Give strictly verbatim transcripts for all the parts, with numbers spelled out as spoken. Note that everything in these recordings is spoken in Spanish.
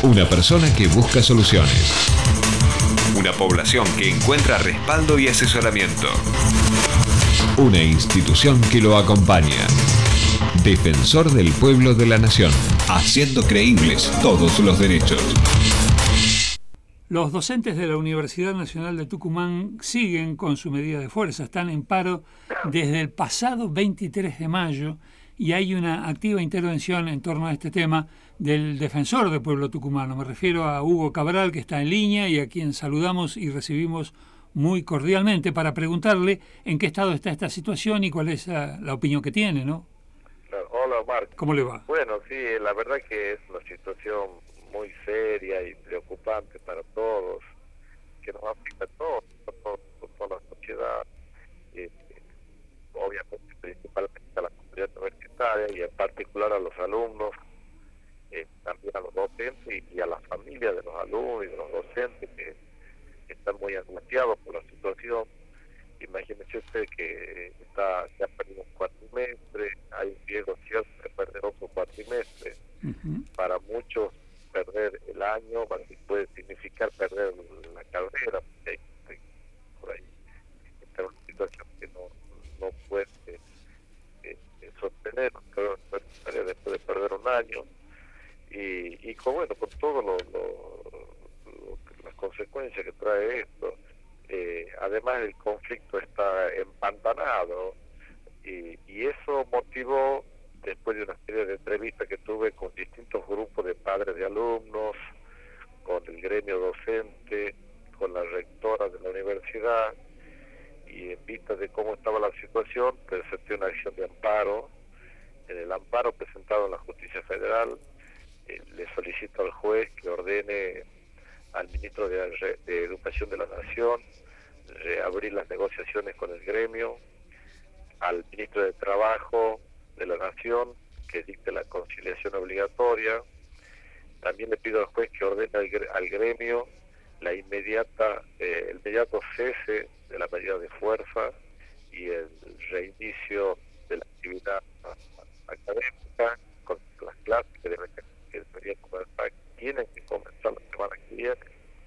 Una persona que busca soluciones. Una población que encuentra respaldo y asesoramiento. Una institución que lo acompaña. Defensor del pueblo de la nación, haciendo creíbles todos los derechos. Los docentes de la Universidad Nacional de Tucumán siguen con su medida de fuerza. Están en paro desde el pasado veintitrés de mayo y hay una activa intervención en torno a este tema del defensor del pueblo tucumano. Me refiero a Hugo Cabral, que está en línea y a quien saludamos y recibimos muy cordialmente para preguntarle en qué estado está esta situación y cuál es la, la opinión que tiene, ¿no? Hola, Omar. ¿Cómo le va? Bueno, sí, la verdad que es una situación muy seria y preocupante para todos, que nos afecta a todos, a todos, a toda la sociedad, eh, obviamente principalmente a la comunidad universitaria y en particular a los alumnos, eh, también a los docentes y, y a las familias de los alumnos y de los docentes que, que están muy angustiados por la situación. Imagínese usted que está, se ha perdido un cuatrimestre, hay un riesgo cierto de perder otro cuatrimestre. Uh-huh. Para muchos perder el año puede significar perder la carrera, porque hay, por ahí está en una situación que no, no puede eh, sostener después de perder un año y, y con, bueno, con todo lo, lo, lo, las consecuencias que trae esto. Eh, además el conflicto está empantanado y, y eso motivó, después de una serie de entrevistas que tuve con distintos grupos de padres de alumnos, con el gremio docente, con la rectora de la universidad, y en vista de cómo estaba la situación, presenté una acción de amparo. En el amparo presentado en la Justicia Federal, eh, le solicito al juez que ordene al ministro de, de Educación de la Nación reabrir las negociaciones con el gremio, al ministro de Trabajo de la Nación que dicte la conciliación obligatoria. También le pido al juez que ordene al, al gremio la inmediata, eh, el inmediato cese de la medida de fuerza y el reinicio de la actividad académica con las clases que, deben, que deberían comenzar, tienen que comenzar la semana que viene.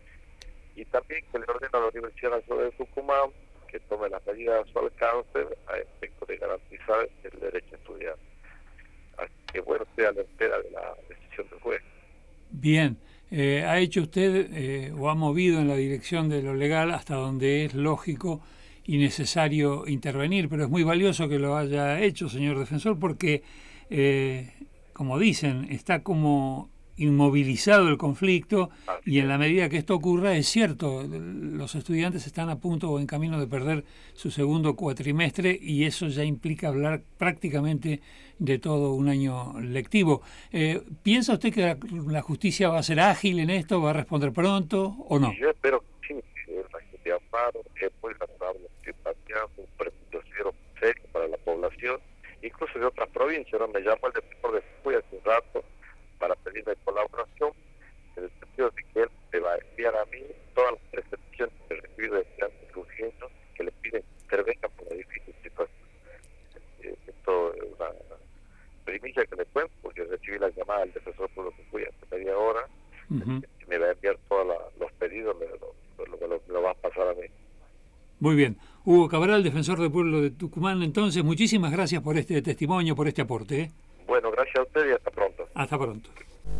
Y también que le ordena a la Universidad Nacional de Tucumán que tome las medidas a su alcance a efecto de garantizar el derecho a estudiar. Así que bueno, estoy a la espera de la decisión del juez. Bien, eh, ha hecho usted eh, o ha movido en la dirección de lo legal hasta donde es lógico y necesario intervenir, pero es muy valioso que lo haya hecho, señor defensor, porque, eh, como dicen, está como inmovilizado el conflicto y en la medida que esto ocurra, es cierto, los estudiantes están a punto o en camino de perder su segundo cuatrimestre y eso ya implica hablar prácticamente de todo un año lectivo. Eh, ¿Piensa usted que la, la justicia va a ser ágil en esto, va a responder pronto o no? Yo espero que sí, que la gente de amparo es muy razonable, que planteando un precio cero serio para la población, incluso de otras provincias. ¿No? Me llamó el defensor de Jujuy hace un rato para pedirme colaboración, en el sentido de que él me va a enviar a mí todas las presentaciones que he recibido de estudiantes urgentes que le piden que intervengan por la difícil situación. Eh, esto es una primicia que le cuento, porque recibí la llamada del defensor por lo que fui hace media hora, uh-huh. y me va a enviar todos los pedidos, me lo, me, lo, me lo va a pasar a mí. Muy bien. Hugo Cabral, defensor del pueblo de Tucumán, entonces, muchísimas gracias por este testimonio, por este aporte. ¿eh? Bueno, gracias a usted y hasta pronto. Hasta pronto.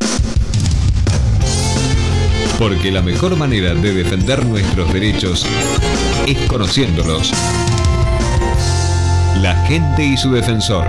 Porque la mejor manera de defender nuestros derechos es conociéndolos. La gente y su defensor.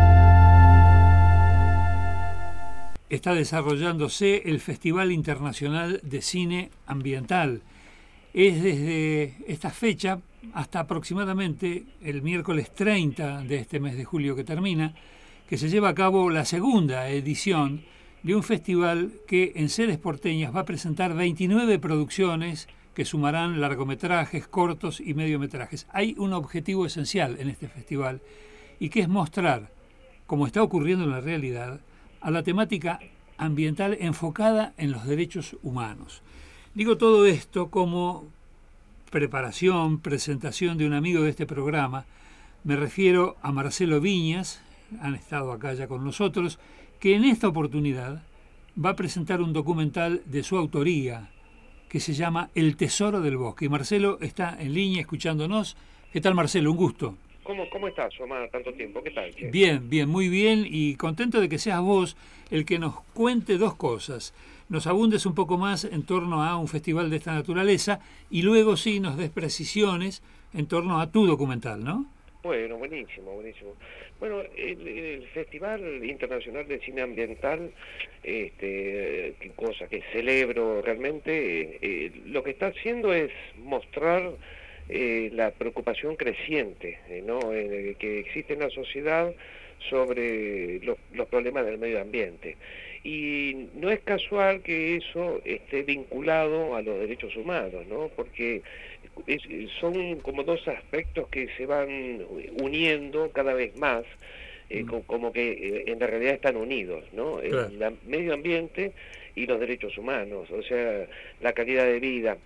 Está desarrollándose el Festival Internacional de Cine Ambiental. Es desde esta fecha hasta aproximadamente el miércoles treinta de este mes de julio que termina, que se lleva a cabo la segunda edición de un festival que en sedes porteñas va a presentar veintinueve producciones que sumarán largometrajes, cortos y mediometrajes. Hay un objetivo esencial en este festival y que es mostrar, como está ocurriendo en la realidad, a la temática ambiental enfocada en los derechos humanos. Digo todo esto como preparación, presentación de un amigo de este programa. Me refiero a Marcelo Viñas, han estado acá ya con nosotros, que en esta oportunidad va a presentar un documental de su autoría que se llama El Tesoro del Bosque. Y Marcelo está en línea escuchándonos. ¿Qué tal, Marcelo? Un gusto. ¿Cómo, cómo estás, Omar? Tanto tiempo. ¿Qué tal? Che? Bien, bien, muy bien, y contento de que seas vos el que nos cuente dos cosas. Nos abundes un poco más en torno a un festival de esta naturaleza y luego sí nos des precisiones en torno a tu documental, ¿no? Bueno, buenísimo, buenísimo. Bueno, el, el Festival Internacional de Cine Ambiental, este, qué cosa que celebro realmente, eh, lo que está haciendo es mostrar eh, la preocupación creciente, eh, ¿no? eh, que existe en la sociedad sobre los, los problemas del medio ambiente. Y no es casual que eso esté vinculado a los derechos humanos, ¿no? Porque es, son como dos aspectos que se van uniendo cada vez más, eh, mm. como que eh, en la realidad están unidos, ¿no? Claro. El, el medio ambiente y los derechos humanos, o sea, la calidad de vida.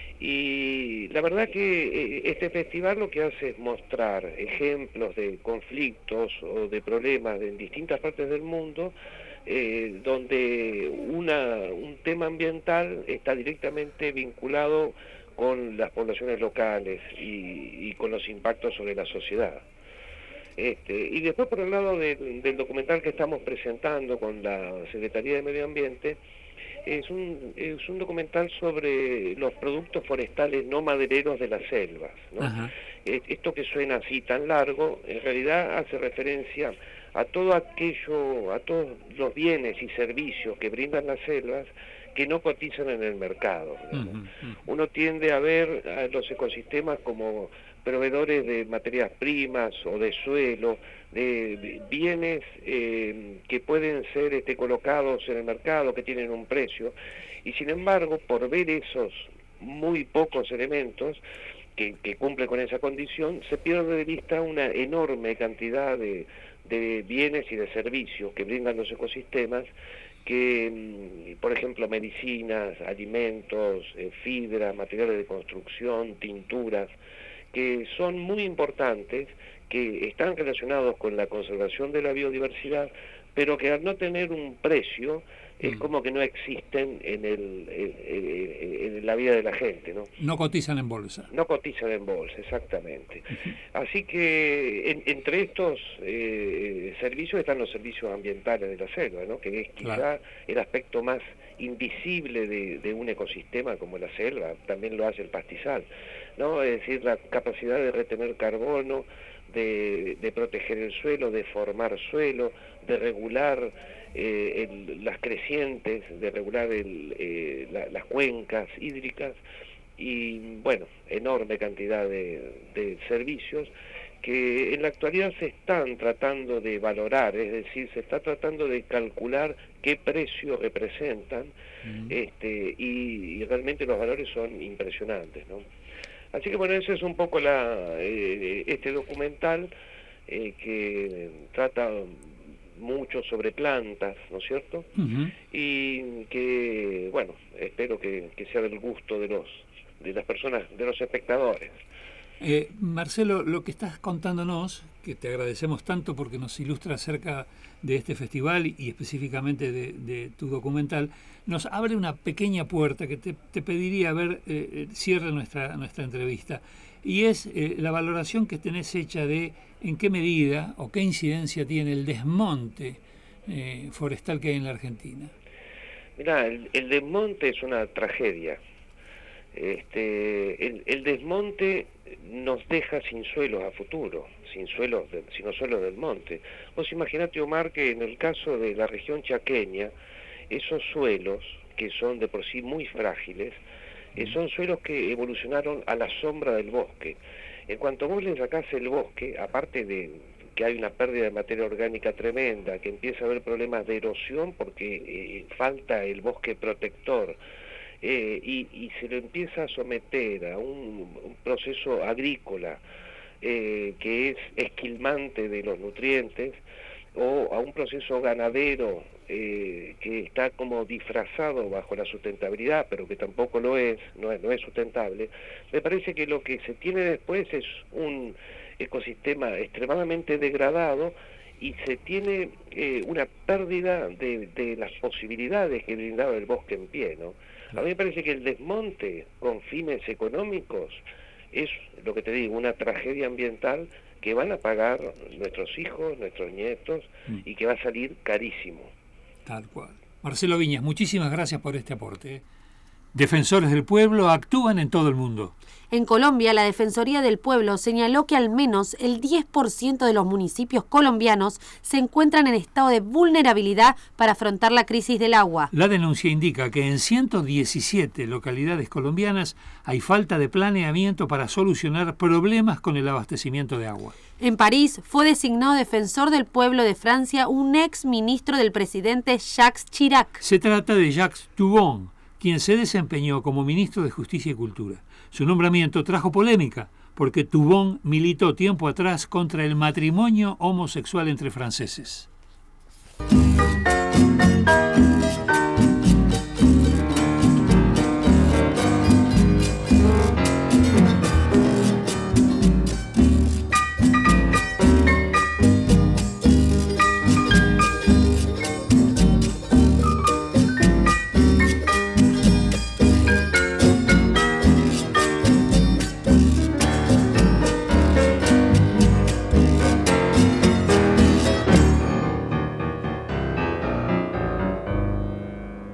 Y la verdad que este festival lo que hace es mostrar ejemplos de conflictos o de problemas en distintas partes del mundo, eh, donde una, un tema ambiental está directamente vinculado con las poblaciones locales y, y con los impactos sobre la sociedad. Este, y después, por el lado de, del documental que estamos presentando con la Secretaría de Medio Ambiente, es un, es un documental sobre los productos forestales no madereros de las selvas, ¿no? Esto que suena así tan largo, en realidad hace referencia a todo aquello, a todos los bienes y servicios que brindan las selvas que no cotizan en el mercado. Uh -huh, uh -huh. Uno tiende a ver a los ecosistemas como proveedores de materias primas o de suelo, de bienes eh, que pueden ser este, colocados en el mercado, que tienen un precio, y sin embargo, por ver esos muy pocos elementos que, que cumplen con esa condición, se pierde de vista una enorme cantidad de, de bienes y de servicios que brindan los ecosistemas, que, por ejemplo, medicinas, alimentos, eh, fibra, materiales de construcción, tinturas, que son muy importantes, que están relacionados con la conservación de la biodiversidad, pero que al no tener un precio, es como que no existen en, el, en, en la vida de la gente, ¿no? No cotizan en bolsa. No cotizan en bolsa, exactamente. Así que en, entre estos eh, servicios están los servicios ambientales de la selva, ¿no? Que es quizá claro. el aspecto más invisible de, de un ecosistema como la selva, también lo hace el pastizal, ¿no? Es decir, la capacidad de retener carbono, de, de proteger el suelo, de formar suelo, de regular eh, el, las crecientes, de regular el, eh, la, las cuencas hídricas y, bueno, enorme cantidad de, de servicios que en la actualidad se están tratando de valorar, es decir, se está tratando de calcular qué precio representan, mm. este, y, y realmente los valores son impresionantes, ¿no? Así que bueno, ese es un poco la, eh, este documental eh, que trata mucho sobre plantas, ¿no es cierto? Uh-huh. Y que, bueno, espero que, que sea del gusto de los de las personas, de los espectadores. Eh, Marcelo, lo que estás contándonos, que te agradecemos tanto porque nos ilustra acerca de este festival y específicamente de, de tu documental, nos abre una pequeña puerta que te, te pediría ver, eh, cierre nuestra, nuestra entrevista, y es eh, la valoración que tenés hecha de en qué medida o qué incidencia tiene el desmonte eh, forestal que hay en la Argentina. Mirá, el, el desmonte es una tragedia. Este, el, el desmonte nos deja sin suelos a futuro, sin suelos, de, sin los suelos del monte. Vos imaginate, Omar, que en el caso de la región chaqueña, esos suelos, que son de por sí muy frágiles, eh, son suelos que evolucionaron a la sombra del bosque. En cuanto vos le sacás el bosque, aparte de que hay una pérdida de materia orgánica tremenda, que empieza a haber problemas de erosión porque eh, falta el bosque protector, Eh, y, y se lo empieza a someter a un, un proceso agrícola eh, que es esquilmante de los nutrientes, o a un proceso ganadero eh, que está como disfrazado bajo la sustentabilidad, pero que tampoco lo es, no es, no es sustentable, me parece que lo que se tiene después es un ecosistema extremadamente degradado y se tiene eh, una pérdida de, de las posibilidades que brindaba el bosque en pie, ¿no? A mí me parece que el desmonte con fines económicos es, lo que te digo, una tragedia ambiental que van a pagar nuestros hijos, nuestros nietos, mm. y que va a salir carísimo. Tal cual. Marcelo Viñas, muchísimas gracias por este aporte. Defensores del pueblo actúan en todo el mundo. En Colombia, la Defensoría del Pueblo señaló que al menos el diez por ciento de los municipios colombianos se encuentran en estado de vulnerabilidad para afrontar la crisis del agua. La denuncia indica que en ciento diecisiete localidades colombianas hay falta de planeamiento para solucionar problemas con el abastecimiento de agua. En París fue designado defensor del pueblo de Francia un ex ministro del presidente Jacques Chirac. Se trata de Jacques Toubon, quien se desempeñó como ministro de Justicia y Cultura. Su nombramiento trajo polémica, porque Toubon militó tiempo atrás contra el matrimonio homosexual entre franceses.